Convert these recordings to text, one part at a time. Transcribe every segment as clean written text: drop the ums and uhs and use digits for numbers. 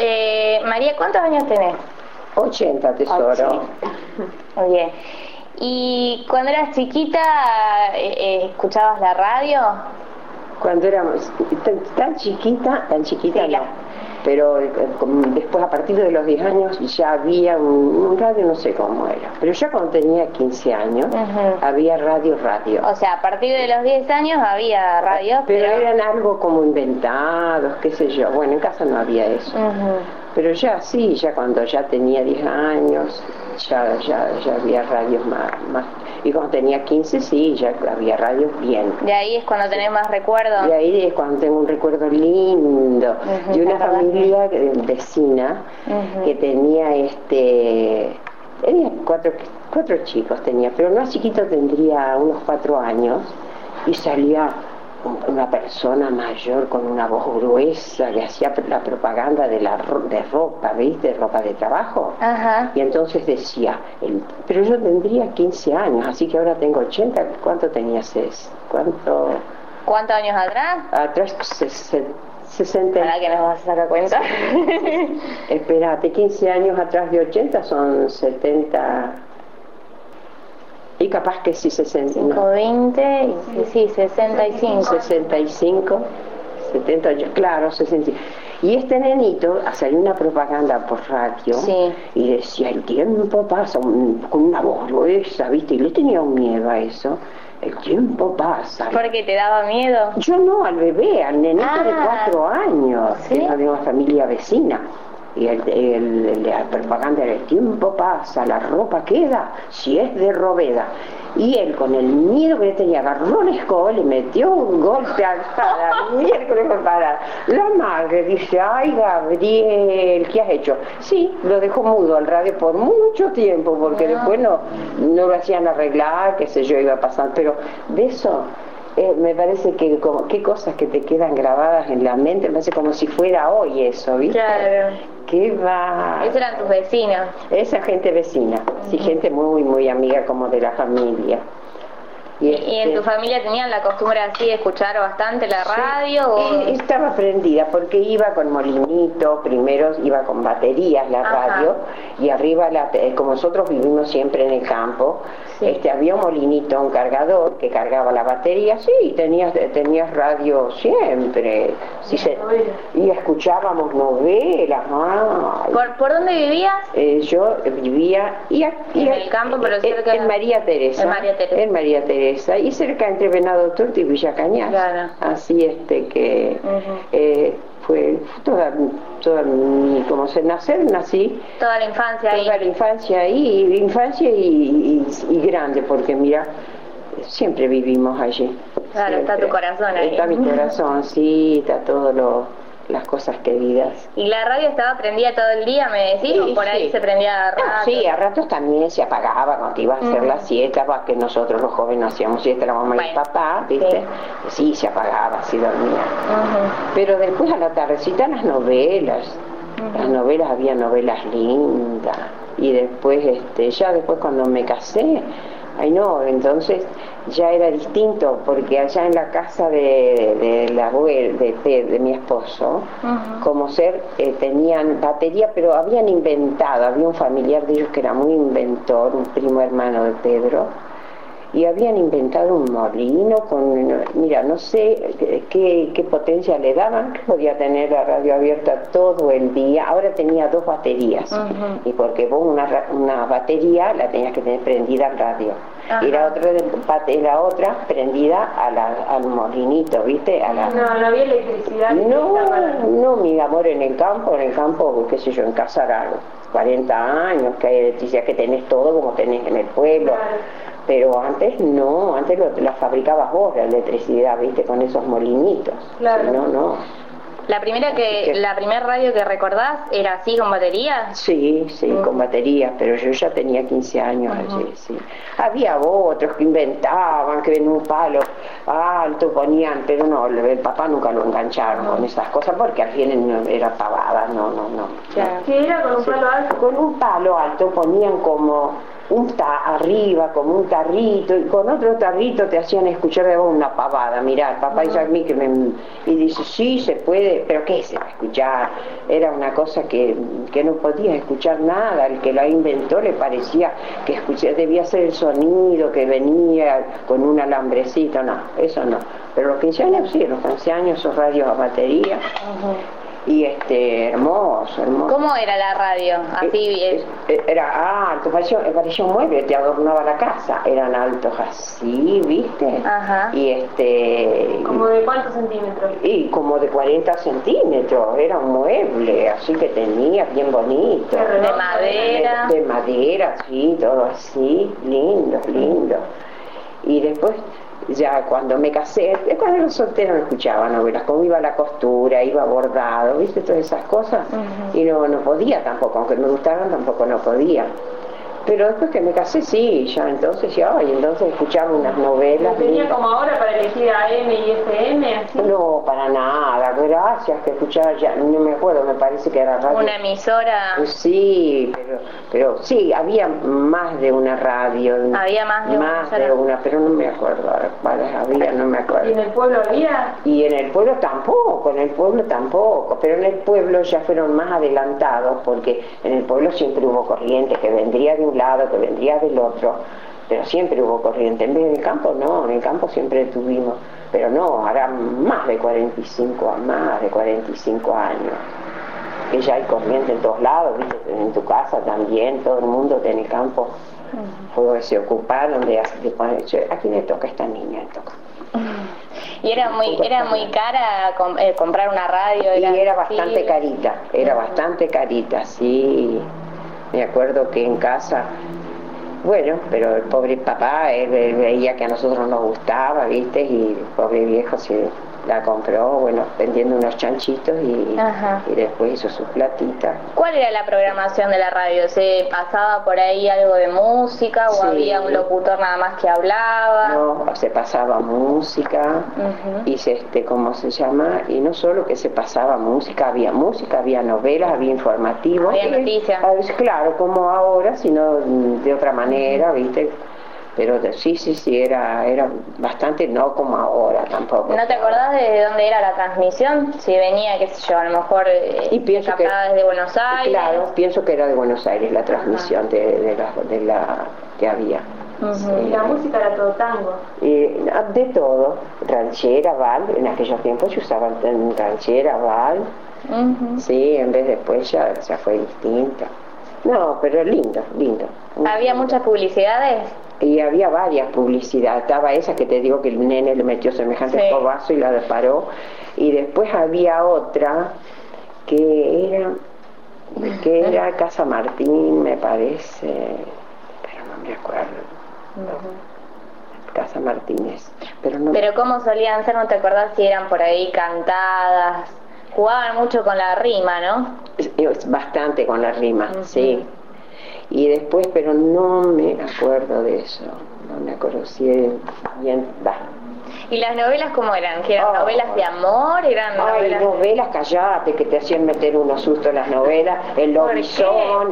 María, ¿cuántos años tenés? 80, tesoro. Muy bien. ¿Y cuando eras chiquita escuchabas la radio? Cuando éramos tan chiquita Sí, no. Pero después, a partir de los 10 años, ya había un radio, no sé cómo era. Pero ya cuando tenía 15 años, había radio. O sea, a partir de los 10 años había radio, pero eran algo como inventados, qué sé yo. Bueno, en casa no había eso. Pero ya sí, ya cuando ya tenía 10 años, ya había radios más. Y cuando tenía 15, sí, ya había radios bien. De ahí es cuando tenés más recuerdos. De ahí es cuando tengo un recuerdo lindo de una familia vecina que tenía tenía cuatro chicos tenía, pero el más chiquito tendría unos 4 años y salía una persona mayor con una voz gruesa que hacía la propaganda de ropa, ¿viste? Ropa de trabajo. Y entonces decía, pero yo tendría 15 años, así que ahora tengo 80. ¿Cuánto tenías? ¿Cuántos años atrás? Atrás 60. ¿Para que nos vas a sacar cuenta? Espérate, 15 años atrás de 80 son 70. Y capaz que sí, 60. 5, 20, sí, 65. 65, 70, claro, 60. Y este nenito salió una propaganda por radio y decía, el tiempo pasa, con una voz gruesa, ¿viste? Y le tenía un miedo a eso. El tiempo pasa. ¿Por qué te daba miedo? Yo no, al bebé, al nenito de 4 años, que era de una familia vecina. Y la propaganda era, el tiempo pasa, la ropa queda, si es de Roveda. Y él, con el miedo que le tenía, agarró una escoba, le metió un golpe a cada miércoles para la madre. Dice, ay, Gabriel, ¿qué has hecho? Sí, lo dejó mudo al radio por mucho tiempo, porque después no lo hacían arreglar, qué sé yo, iba pasando. Pero de eso, me parece que qué cosas que te quedan grabadas en la mente, me parece como si fuera hoy eso, ¿viste? Claro. ¿Qué va? Esos eran tus vecinos. Esa gente vecina, sí, gente muy, muy amiga como de la familia. ¿Y en tu familia tenían la costumbre así de escuchar bastante la radio? Estaba prendida porque iba con molinito, primero iba con baterías la radio, y arriba, como nosotros vivimos siempre en el campo, había un molinito, un cargador que cargaba la batería, tenías radio siempre. Y escuchábamos novelas. ¿Por dónde vivías? Yo vivía en el campo, pero cerca en María Teresa. En María Teresa. Y cerca entre Venado Tuerto y Villa Cañas. Claro. Así que fue toda mi, como se nací. Toda la infancia ahí. Toda la infancia ahí, infancia y grande, porque mira, siempre vivimos allí. Claro, siempre. Está tu corazón ahí. Está mi corazón, sí, está todo las cosas queridas. ¿Y la radio estaba prendida todo el día, me decís? ¿O por ahí se prendía a ratos? Sí, a ratos también se apagaba cuando ibas a hacer la siesta, que nosotros los jóvenes hacíamos siesta, la mamá y el papá, ¿viste? Sí, se apagaba, se dormía. Pero después a la tardecita las novelas, había novelas lindas. Y después, ya después cuando me casé, entonces ya era distinto, porque allá en la casa de la abuela de mi esposo, tenían batería, pero había un familiar de ellos que era muy inventor, un primo hermano de Pedro, y habían inventado un molino mira, no sé qué potencia le daban, que podía tener la radio abierta todo el día. Ahora tenía 2 baterías, y porque vos una batería la tenías que tener prendida al radio, y la otra prendida al molinito, ¿viste? No había electricidad. No, mi amor, en el campo, qué sé yo, en casa a 40 años, que hay electricidad, que tenés todo como tenés en el pueblo. Claro. Pero antes no, antes la fabricabas vos, la electricidad, ¿viste? Con esos molinitos. Claro. No. ¿La primera radio que recordás era así, con batería? Sí, con batería, pero yo ya tenía 15 años allí, sí. Había otros que inventaban, que en un palo alto ponían, pero no, el papá nunca lo engancharon con esas cosas, porque al fin era pavada, no. Claro. ¿Qué era con un palo alto? Con un palo alto ponían como arriba, como un tarrito, y con otro tarrito te hacían escuchar de vos una pavada. Mirá, el papá dice a mí y dice, sí, se puede, pero ¿qué se va a escuchar? Era una cosa que no podías escuchar nada. El que la inventó le parecía que debía ser el sonido que venía con un alambrecito. No, eso no. Pero los 15 años sí, los 15 años esos radios a batería. Y hermoso. ¿Cómo era la radio? Así era alto, parecía un mueble, te adornaba la casa. Eran altos así, ¿viste? Ajá. Y ¿Como de cuántos centímetros? Y como de 40 centímetros, era un mueble, así que tenía, bien bonito. De madera. De madera, sí, todo así, lindo. Y después, ya cuando me casé, cuando era soltera no escuchaba novelas, como iba a la costura, iba bordado, ¿viste? Todas esas cosas. Y no podía tampoco, aunque me gustaran tampoco no podía. Pero después que me casé, sí, ya entonces escuchaba unas novelas. ¿Tenía como ahora para elegir AM y FM? Así? No, para nada, gracias, que escuchaba ya, no me acuerdo, me parece que era radio. ¿Una emisora? Sí, pero sí, había más de una radio. Había más de una, pero no me acuerdo cuáles había, no me acuerdo. ¿Y en el pueblo había? Y en el pueblo tampoco, pero en el pueblo ya fueron más adelantados, porque en el pueblo siempre hubo corriente que vendría de un lado, que vendría del otro, pero siempre hubo corriente. En vez del campo no, en el campo siempre tuvimos, pero no, hará más de 45 años que ya hay corriente en todos lados, ¿viste? En tu casa también, todo el mundo en el campo se ocuparon de poner, ¿a quién le toca? A esta niña le toca. Y era muy cara comprar una radio. Y era bastante carita, sí. Me acuerdo que en casa, bueno, pero el pobre papá, él veía que a nosotros nos gustaba, ¿viste? Y el pobre viejo se la compró, bueno, vendiendo unos chanchitos y después hizo su platita. ¿Cuál era la programación de la radio? ¿Se pasaba por ahí algo de música o había un locutor nada más que hablaba? No, se pasaba música y ¿cómo se llama? Y no solo que se pasaba música, había novelas, había informativos. Había noticias. Claro, como ahora, sino de otra manera, ¿viste? Pero sí, era bastante, no como ahora tampoco. ¿No te acordás de dónde era la transmisión? Si venía, qué sé yo, a lo mejor captada desde Buenos Aires. Claro, pienso que era de Buenos Aires la transmisión de la que había. ¿Y la música era todo tango? De todo, ranchera, vals, en aquellos tiempos se usaba ranchera, vals, sí, en vez después ya fue distinta. No, pero lindo. ¿Había muchas publicidades? Y había varias publicidades, estaba esa que te digo que el nene le metió semejante escobazo y la disparó, y después había otra que era Casa Martín, me parece, pero no me acuerdo. Casa Martínez, pero no. Pero ¿cómo solían ser? ¿No te acordás si eran por ahí cantadas? Jugaban mucho con la rima, ¿no? Bastante con la rima, sí. Y después, pero no me acuerdo de eso, no me acuerdo si bien. ¿Y las novelas cómo eran? ¿Que eran novelas de amor? ¿Eran novelas, callate, que te hacían meter unos sustos las novelas, el lobizón,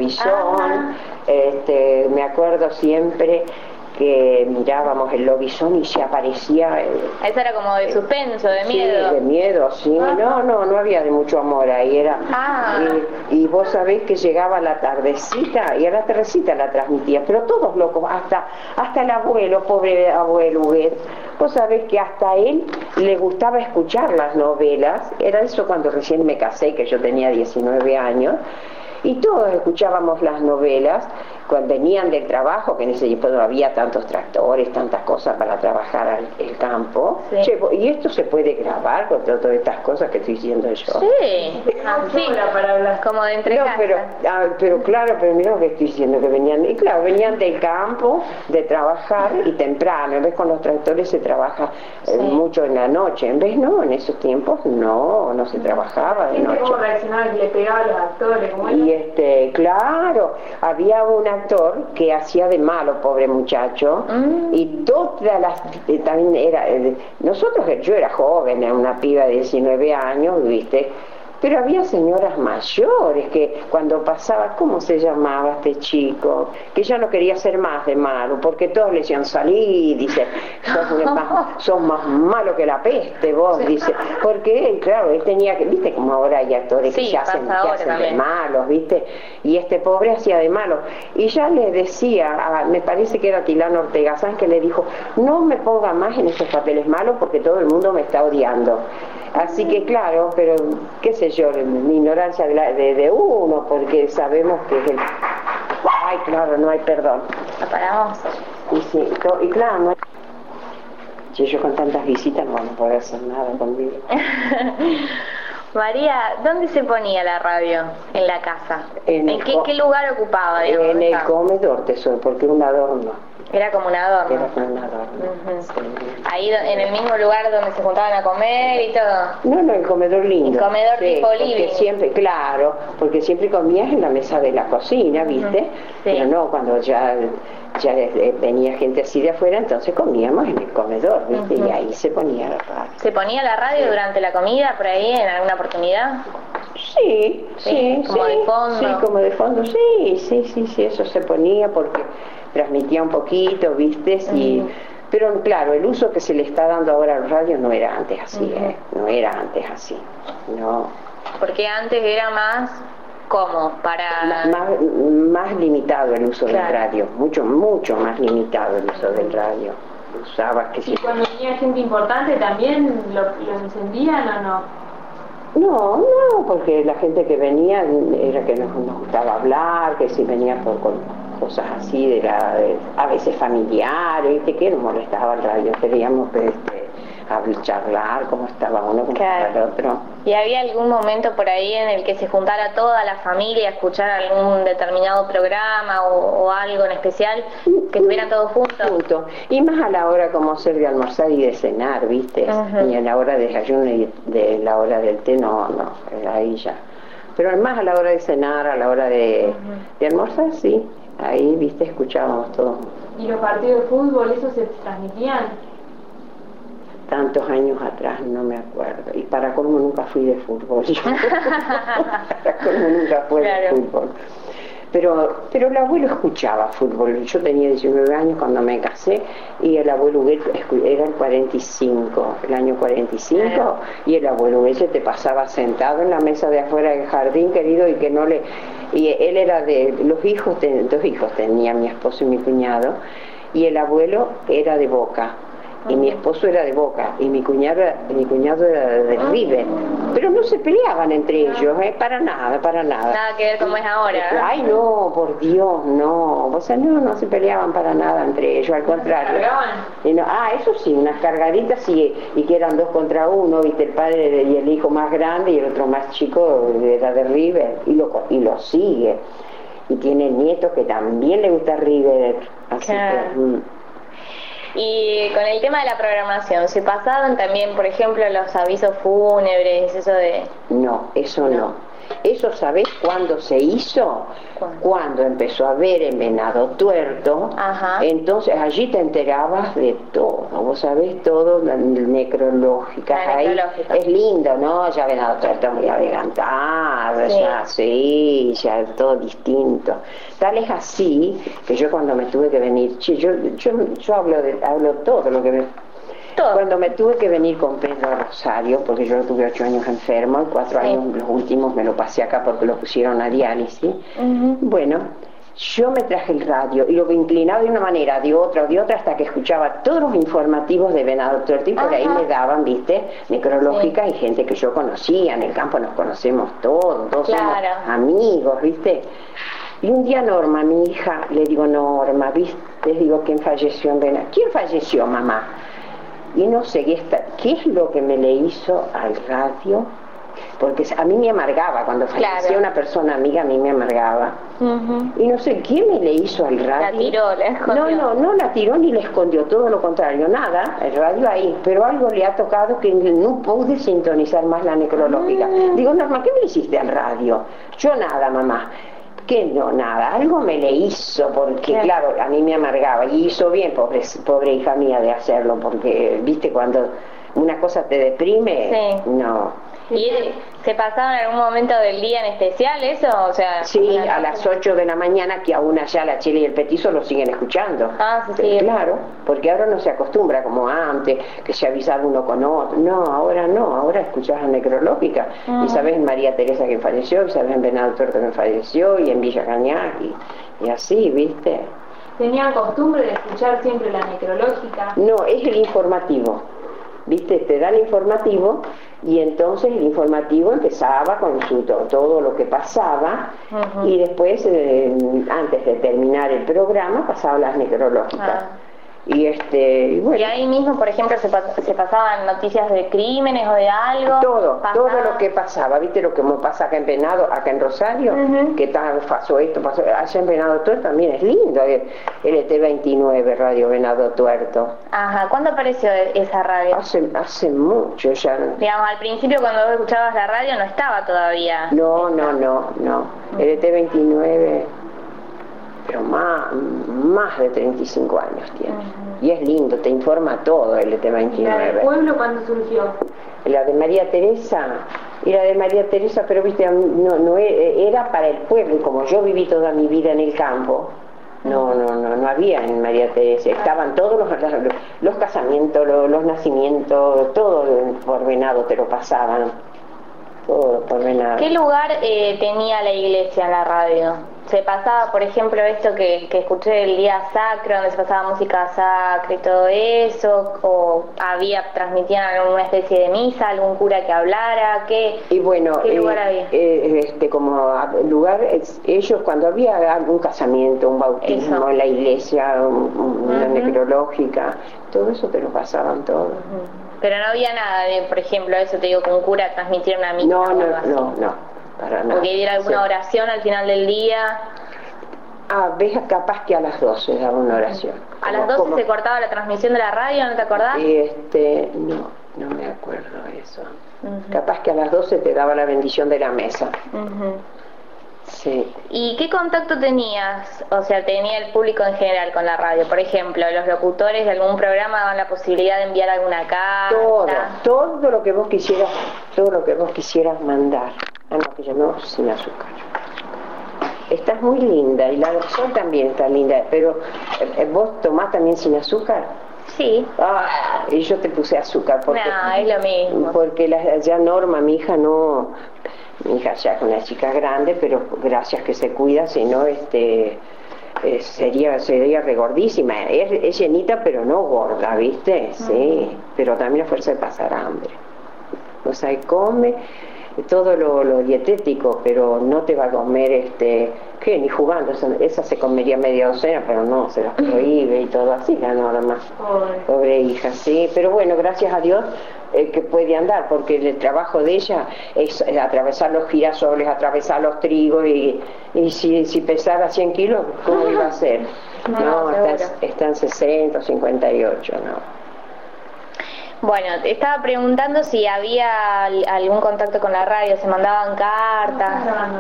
me acuerdo siempre que mirábamos el lobizón y se aparecía... Eso era como de suspenso, de miedo. Sí, de miedo, sí. No había de mucho amor ahí, era... Y vos sabés que llegaba la tardecita, y a la tardecita la transmitía, pero todos locos, hasta el abuelo, pobre abuelo Huguet, vos sabés que hasta a él le gustaba escuchar las novelas, era eso cuando recién me casé, que yo tenía 19 años, y todos escuchábamos las novelas cuando venían del trabajo, que en ese tiempo no había tantos tractores, tantas cosas para trabajar el campo. Che, y esto se puede grabar con todas estas cosas que estoy diciendo yo. Sí, para hablar como de entre casas. Pero claro, pero mira lo que estoy diciendo, que venían del campo, de trabajar y temprano. En vez con los tractores se trabaja mucho en la noche, en vez no, en esos tiempos no se trabajaba de noche. ¿Cómo reaccionaba que le pegaba a los actores? Y claro, había una actor que hacía de malo, pobre muchacho, y todas las también era nosotros, yo era joven, era una piba de 19 años, viste, Pero había señoras mayores que cuando pasaba, ¿cómo se llamaba este chico? Que ya no quería ser más de malo, porque todos le decían, salí, dice, sos más malo que la peste vos, dice, porque él, claro, él tenía que, viste como ahora hay actores que se hacen de malos, viste, y este pobre hacía de malo, y ya le decía, me parece que era Tilano Ortega, ¿sabes? Que le dijo, no me ponga más en esos papeles malos porque todo el mundo me está odiando. Así que claro, pero qué sé yo, la ignorancia de uno, porque sabemos que es el... Ay, claro, no hay perdón. Apagamos. Y sí, y claro, no hay... Si yo con tantas visitas no vamos a poder hacer nada conmigo. María, ¿dónde se ponía la radio en la casa? ¿En qué lugar ocupaba? Digamos, en el comedor, tesoro, porque era un adorno. Era como un adorno. Era como un adorno. Sí. Ahí en el mismo lugar donde se juntaban a comer y todo. No, el comedor lindo. El comedor tipo living. Siempre, claro, porque siempre comías en la mesa de la cocina, ¿viste? Sí. Pero no, cuando ya venía gente así de afuera, entonces comíamos en el comedor, ¿viste? Y ahí se ponía la radio. ¿Se ponía la radio durante la comida por ahí en alguna oportunidad? Sí. ¿Como de fondo? Sí, como de fondo, sí, eso se ponía porque transmitía un poquito, ¿viste? Pero claro, el uso que se le está dando ahora al radio no era antes así, no era antes así, no. Porque antes era más... ¿Cómo? Más limitado el uso del radio, mucho más limitado el uso del radio. Usabas que ¿Y cuando venía gente importante también lo encendían o no? No, porque la gente que venía era que nos gustaba hablar, que si venía con cosas así, a veces familiares, ¿viste? Que nos molestaba el radio, queríamos charlar cómo estaba uno, cómo estaba el otro. ¿Y había algún momento por ahí en el que se juntara toda la familia a escuchar algún determinado programa o algo en especial, que estuvieran todos juntos? Y más a la hora como ser de almorzar y de cenar, ¿viste? Y a la hora de desayuno y de la hora del té, no, ahí ya. Pero más a la hora de cenar, a la hora de almorzar, sí. Ahí, ¿viste? Escuchábamos todo. ¿Y los partidos de fútbol, eso se transmitían? Tantos años atrás, no me acuerdo. Y para colmo nunca fui de fútbol. Para colmo nunca fui de fútbol. Pero el abuelo escuchaba fútbol. Yo tenía 19 años cuando me casé y el abuelo Huguet era el 45, el año 45, y el abuelo Huguet se te pasaba sentado en la mesa de afuera del jardín, querido, y que no le... Y él era de... Dos hijos tenía mi esposo y mi cuñado, y el abuelo era de Boca. Y mi esposo era de Boca, y mi cuñado era de River. Pero no se peleaban entre ellos, para nada. Nada que ver como es ahora. Ay, no, por Dios, no. O sea, no se peleaban para nada entre ellos, al contrario. Eso sí, unas cargaditas y que eran 2 contra 1, ¿viste? El padre y el hijo más grande y el otro más chico era de River, y lo sigue. Y tiene nietos que también le gusta River, así que... Y con el tema de la programación, ¿se pasaban también, por ejemplo, los avisos fúnebres, eso de...? No, eso no. Eso, ¿sabés cuándo se hizo? Cuando empezó a haber en Venado Tuerto. Entonces allí te enterabas de todo, vos sabés todo, necrológicas. Ahí es lindo, ¿no? Ya Venado Tuerto muy adelantado, ya todo distinto. Tal es así que yo cuando me tuve que venir, yo hablo todo lo que me... Cuando me tuve que venir con Pedro a Rosario, porque yo tuve 8 años enfermo, y 4 años los últimos me lo pasé acá porque lo pusieron a diálisis. Bueno, yo me traje el radio y lo inclinaba de una manera, de otra, hasta que escuchaba todos los informativos de Venado Tuerto, y por ahí me daban, ¿viste? Necrológicas y gente que yo conocía, en el campo nos conocemos todos somos amigos, ¿viste? Y un día Norma, mi hija, le digo, Norma, ¿viste? Les digo, ¿quién falleció en Venado? ¿Quién falleció, mamá? Y no sé qué es lo que me le hizo al radio, porque a mí me amargaba, cuando fallecía una persona amiga, a mí me amargaba. Y no sé qué me le hizo al radio. La tiró, la escondió. No la tiró ni la escondió, todo lo contrario, nada, el radio ahí, pero algo le ha tocado que no pude sintonizar más la necrológica. Digo, Norma, ¿qué me hiciste al radio? Yo nada, mamá. Que no, nada, algo me le hizo, porque claro, a mí me amargaba, y hizo bien, pobre hija mía, de hacerlo, porque, viste, cuando una cosa te deprime, no. ¿Y se pasaba en algún momento del día en especial eso? O sea, sí, a las 8 de la mañana, que aún allá la Chela y el Petizo lo siguen escuchando. Sí. Claro, porque ahora no se acostumbra como antes, que se avisaba uno con otro. No, ahora escuchás la necrológica. Y sabés María Teresa que falleció, y sabés en Venado Tuerto que falleció, y en Villa Cañas, y así, ¿viste? ¿Tenían costumbre de escuchar siempre la necrológica? No, es el informativo. ¿Viste? Te da el informativo y entonces el informativo empezaba con todo lo que pasaba y después, antes de terminar el programa, pasaba las necrológicas. Y bueno. Y ahí mismo, por ejemplo, se pasaban noticias de crímenes o de algo. Todo lo que pasaba, ¿viste? Lo que pasa acá en Venado, acá en Rosario, que pasó esto, allá en Venado Tuerto también es lindo, LT29, Radio Venado Tuerto. Ajá, ¿cuándo apareció esa radio? Hace mucho ya. Digamos, al principio cuando vos escuchabas la radio no estaba todavía. No. LT29... pero más de 35 años tiene. Y es lindo, te informa todo el LT29. ¿Y la del pueblo cuándo surgió? La de María Teresa, pero viste, no era para el pueblo, y como yo viví toda mi vida en el campo, no había en María Teresa, estaban todos los casamientos, los nacimientos, todo por Venado te lo pasaban, todo por Venado. ¿Qué lugar tenía la iglesia en la radio? ¿Se pasaba, por ejemplo, esto que escuché el día sacro, donde se pasaba música sacra y todo eso? ¿O transmitían alguna especie de misa, algún cura que hablara? ¿Qué lugar había? Como lugar, ellos cuando había algún casamiento, un bautismo en la iglesia, una necrológica, todo eso te lo pasaban todo. Pero no había nada de, por ejemplo, eso te digo, que un cura transmitiera una misa. No. Para nada. O que diera alguna oración al final del día. Ves, capaz que a las 12 daba una oración. ¿A las 12 se cortaba la transmisión de la radio, no te acordás? No me acuerdo eso. Capaz que a las 12 te daba la bendición de la mesa. Sí. ¿Y qué contacto tenías? O sea, tenía el público en general con la radio. Por ejemplo, los locutores de algún programa daban la posibilidad de enviar alguna carta. Todo lo que vos quisieras mandar. Que llamamos sin azúcar. Estás muy linda y la Sol también está linda, pero ¿vos tomás también sin azúcar? Sí. Y yo te puse azúcar porque es lo mismo. Porque ya Norma, mi hija ya es una chica grande, pero gracias que se cuida, si no sería regordísima. Es llenita pero no gorda, ¿viste? Sí, pero también a fuerza de pasar hambre. O sea, come todo lo dietético, pero no te va a comer ¿qué? Ni jugando, esa se comería media docena, pero no, se las prohíbe y todo así, la Norma. Pobre hija, sí, pero bueno, gracias a Dios que puede andar, porque el trabajo de ella es atravesar los girasoles, atravesar los trigos, y si pesara 100 kilos, ¿cómo iba a ser? No, está en 60 o 58, no. Bueno, te estaba preguntando si había algún contacto con la radio, se mandaban cartas.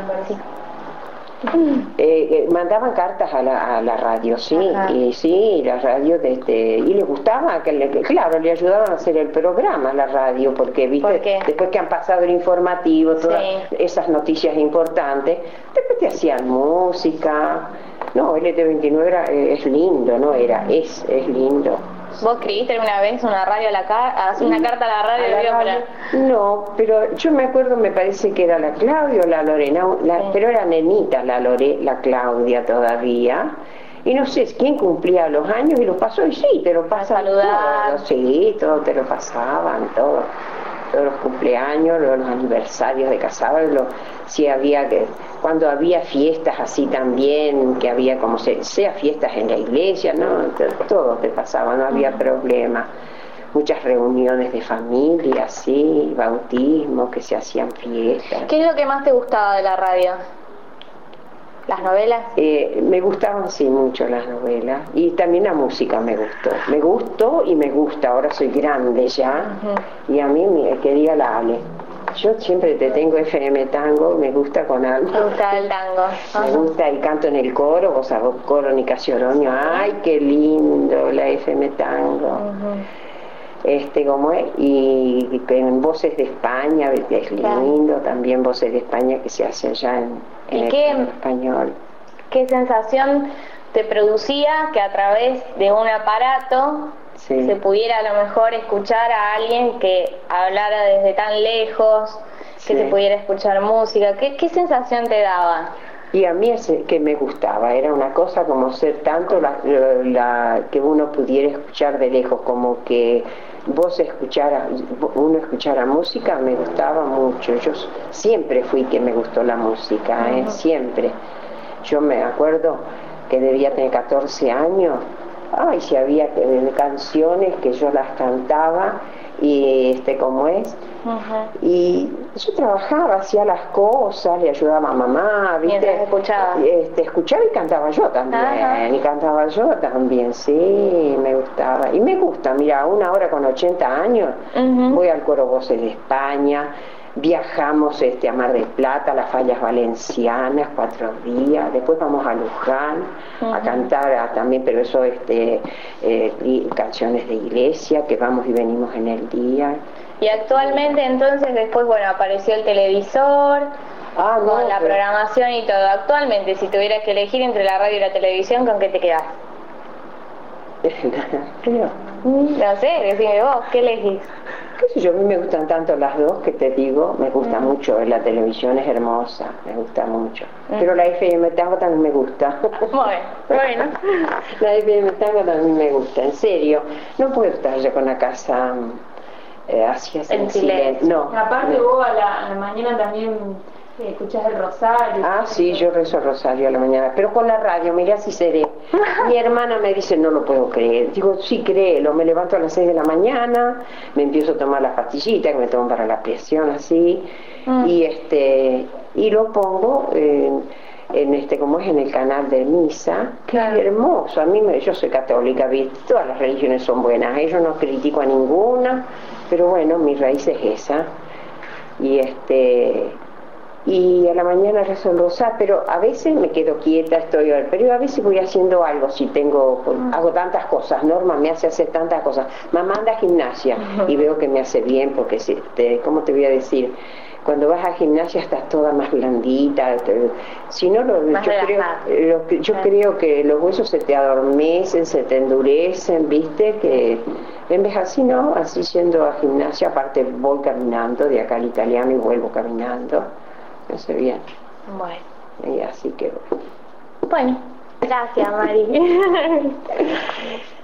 Mandaban cartas a la radio, sí. Y sí, la radio y les gustaba claro, le ayudaban a hacer el programa a la radio, porque viste, después que han pasado el informativo, todas esas noticias importantes, después te hacían música. No, el LT29 es lindo, no era, es lindo. ¿Vos escribiste alguna vez una carta a la radio? No, pero yo me acuerdo, me parece que era la Claudia o la Lorena, pero era nenita la Claudia todavía, y no sé quién cumplía los años y los pasó, y sí, te lo pasan todos, sí, todo te lo pasaban, todos los cumpleaños, los aniversarios de casados, cuando había fiestas así también, que había como sea fiestas en la iglesia, no, todo te pasaba, no había problema. Muchas reuniones de familia, sí, bautismos, que se hacían fiestas. ¿Qué es lo que más te gustaba de la radio? ¿Las novelas? Me gustaban, sí, mucho las novelas, y también la música me gustó y me gusta. Ahora soy grande ya, y a mí que diga la Ale, yo siempre te tengo FM Tango, me gusta con algo. Me gusta el tango. Me gusta el canto en el coro, vos sabés, coro Nica Oroño, ay, qué lindo la FM Tango. como es, y en Voces de España, es lindo también Voces de España que se hace allá en español. ¿Qué sensación te producía que a través de un aparato se pudiera a lo mejor escuchar a alguien que hablara desde tan lejos, que se pudiera escuchar música? ¿Qué sensación te daba? Y a mí es que me gustaba, era una cosa como ser tanto que uno pudiera escuchar de lejos, como que uno escuchara música, me gustaba mucho. Yo siempre fui que me gustó la música, siempre. Yo me acuerdo que debía tener 14 años, si había canciones que yo las cantaba, y como es, y yo trabajaba, hacía las cosas, le ayudaba a mamá, ¿viste? Mientras escuchaba. Escuchaba y cantaba yo también, sí, me gustaba. Y me gusta, mira, ahora con 80 años, voy al Coro Voces de España, viajamos a Mar del Plata, a las Fallas Valencianas, 4 días, después vamos a Luján a cantar también, pero eso canciones de iglesia, que vamos y venimos en el día. Y actualmente entonces después, apareció el televisor, con la programación y todo. Actualmente, si tuvieras que elegir entre la radio y la televisión, ¿con qué te quedás? Creo. No sé, decime vos, ¿qué elegís? Qué sé yo, a mí me gustan tanto las dos que te digo, me gusta mucho, la televisión es hermosa, me gusta mucho. Pero la FM Tango también me gusta. Bueno. La FM Tango también me gusta, en serio. No puedo estar yo con la casa así en silencio. No. Aparte vos a la mañana también escuchás el rosario. Sí, yo rezo el rosario a la mañana, pero con la radio, mirá si seré. Mi hermana me dice, no lo puedo creer. Digo, sí, créelo. Me levanto a las 6 de la mañana, me empiezo a tomar las pastillitas que me tomo para la presión, así, y lo pongo como es en el canal de misa, que es hermoso. Yo soy católica, ¿viste? Todas las religiones son buenas, yo no critico a ninguna, pero bueno, mi raíz es esa. Y a la mañana rezo el rosario, pero a veces me quedo quieta, pero a veces voy haciendo algo, hago tantas cosas. Norma me hace hacer tantas cosas. Mamá anda a gimnasia y veo que me hace bien, porque ¿cómo te voy a decir? Cuando vas a gimnasia estás toda más blandita, si no, yo creo que los huesos se te adormecen, se te endurecen, ¿viste? Que en vez así, ¿no? Así yendo a gimnasia, aparte voy caminando de acá al Italiano y vuelvo caminando. Me hace bien. Bueno. Y así que... Bueno, gracias, Mari.